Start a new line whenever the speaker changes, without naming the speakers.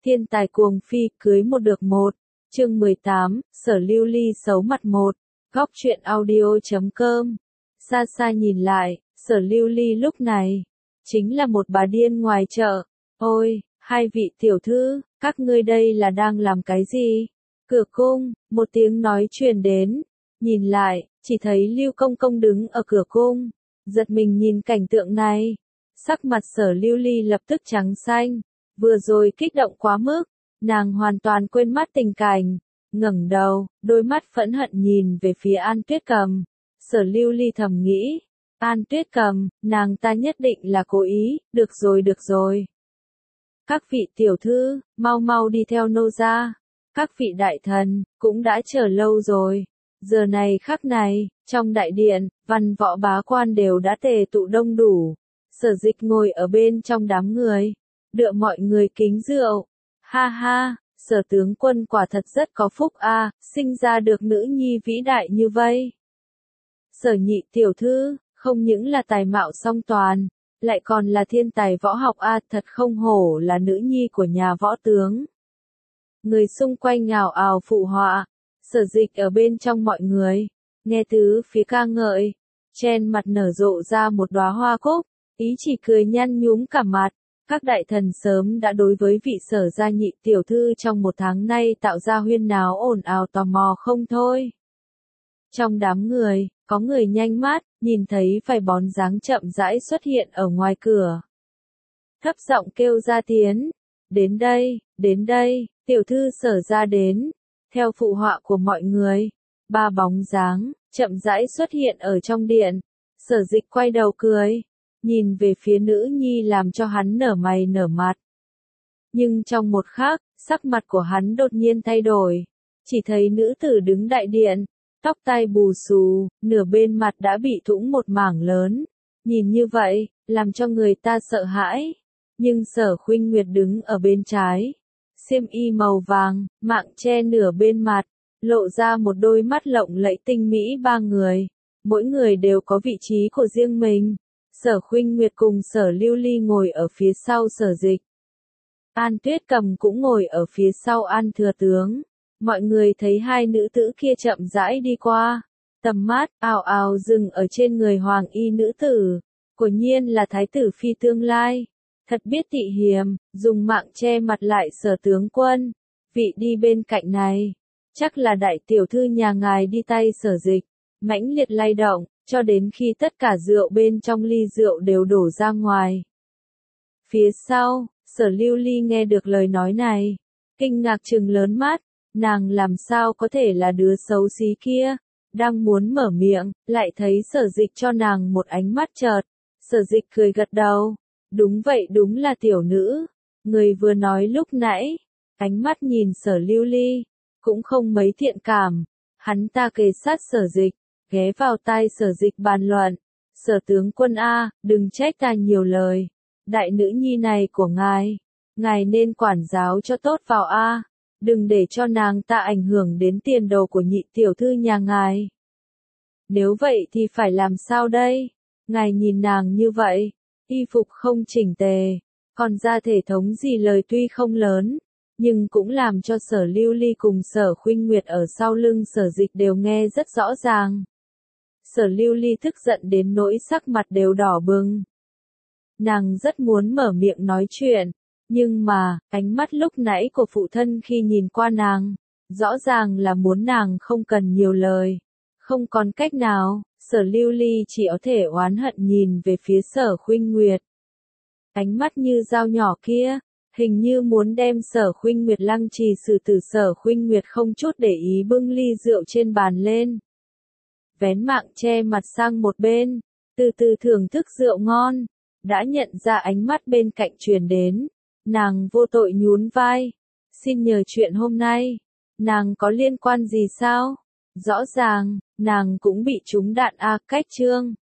Thiên tài cuồng phi, cưới một được một. Chương 18, Sở Lưu Ly xấu mặt một. Góc truyện audio.com. Xa xa nhìn lại, Sở Lưu Ly lúc này chính là một bà điên ngoài chợ. Ôi, hai vị tiểu thư, các ngươi đây là đang làm cái gì? Cửa cung, một tiếng nói truyền đến. Nhìn lại, chỉ thấy Lưu Công Công đứng ở cửa cung. Giật mình nhìn cảnh tượng này. Sắc mặt Sở Lưu Ly lập tức trắng xanh. Vừa rồi kích động quá mức, nàng hoàn toàn quên mất tình cảnh. Ngẩng đầu, đôi mắt phẫn hận nhìn về phía An Tuyết Cầm. Sở Lưu Ly thầm nghĩ, An Tuyết Cầm, nàng ta nhất định là cố ý, được rồi. Các vị tiểu thư, mau mau đi theo nô gia. Các vị đại thần, cũng đã chờ lâu rồi. Giờ này khắc này, trong đại điện, văn võ bá quan đều đã tề tụ đông đủ. Sở Dịch ngồi ở bên trong đám người, đựa mọi người kính rượu. Ha ha, Sở tướng quân quả thật rất có phúc a, sinh ra được nữ nhi vĩ đại như vây. Sở nhị tiểu thư, không những là tài mạo song toàn, lại còn là thiên tài võ học a, thật không hổ là nữ nhi của nhà võ tướng. Người xung quanh ào ào phụ họa. Sở Dịch ở bên trong mọi người, nghe tứ phía ca ngợi, trên mặt nở rộ ra một đóa hoa cúc, ý chỉ cười nhăn nhúm cả mặt. Các đại thần sớm đã đối với vị Sở gia nhị tiểu thư trong một tháng nay tạo ra huyên náo ồn ào tò mò không thôi. Trong đám người, có người nhanh mắt, nhìn thấy vài bóng dáng chậm rãi xuất hiện ở ngoài cửa. Thấp giọng kêu ra tiếng, đến đây, tiểu thư Sở gia đến. Theo phụ họa của mọi người, ba bóng dáng chậm rãi xuất hiện ở trong điện. Sở Dịch quay đầu cười, nhìn về phía nữ nhi làm cho hắn nở mày nở mặt. Nhưng trong một khắc, sắc mặt của hắn đột nhiên thay đổi. Chỉ thấy nữ tử đứng đại điện, tóc tai bù xù, nửa bên mặt đã bị thủng một mảng lớn. Nhìn như vậy, làm cho người ta sợ hãi. Nhưng Sở Khuynh Nguyệt đứng ở bên trái. Xiêm y màu vàng, mạng che nửa bên mặt, lộ ra một đôi mắt lộng lẫy tinh mỹ ba người. Mỗi người đều có vị trí của riêng mình. Sở Khuynh Nguyệt cùng Sở Lưu Ly ngồi ở phía sau Sở Dịch. An Tuyết Cầm cũng ngồi ở phía sau An Thừa Tướng. Mọi người thấy hai nữ tử kia chậm rãi đi qua. Tầm mắt, ào ào dừng ở trên người hoàng y nữ tử. Quả nhiên là thái tử phi tương lai. Thật biết tị hiềm, dùng mạng che mặt lại Sở tướng quân. Vị đi bên cạnh này. Chắc là đại tiểu thư nhà ngài đi tay Sở Dịch. Mãnh liệt lay động, cho đến khi tất cả rượu bên trong ly rượu đều đổ ra ngoài. Phía sau, Sở Lưu Ly nghe được lời nói này. Kinh ngạc trừng lớn mắt, nàng làm sao có thể là đứa xấu xí kia. Đang muốn mở miệng, lại thấy Sở Dịch cho nàng một ánh mắt chợt. Sở Dịch cười gật đầu. Đúng vậy, đúng là tiểu nữ. Người vừa nói lúc nãy, ánh mắt nhìn Sở Lưu Ly, cũng không mấy thiện cảm. Hắn ta kề sát Sở Dịch, ghé vào tai Sở Dịch bàn luận. Sở tướng quân a, đừng trách ta nhiều lời. Đại nữ nhi này của ngài nên quản giáo cho tốt vào a. Đừng để cho nàng ta ảnh hưởng đến tiền đồ của nhị tiểu thư nhà ngài. Nếu vậy thì phải làm sao đây? Ngài nhìn nàng như vậy, y phục không chỉnh tề, còn ra thể thống gì lời tuy không lớn, nhưng cũng làm cho Sở Lưu Ly cùng Sở Khuynh Nguyệt ở sau lưng Sở Dịch đều nghe rất rõ ràng. Sở Lưu Ly tức giận đến nỗi sắc mặt đều đỏ bừng. Nàng rất muốn mở miệng nói chuyện, nhưng mà, ánh mắt lúc nãy của phụ thân khi nhìn qua nàng, rõ ràng là muốn nàng không cần nhiều lời. Không còn cách nào, Sở Lưu Ly chỉ có thể oán hận nhìn về phía Sở Khuynh Nguyệt. Ánh mắt như dao nhỏ kia, hình như muốn đem Sở Khuynh Nguyệt lăng trì xử tử. Sở Khuynh Nguyệt không chút để ý bưng ly rượu trên bàn lên. Vén mạng che mặt sang một bên, từ từ thưởng thức rượu ngon. Đã nhận ra ánh mắt bên cạnh truyền đến, nàng vô tội nhún vai. Xin nhờ chuyện hôm nay, nàng có liên quan gì sao? Rõ ràng, nàng cũng bị trúng đạn a. Cách chương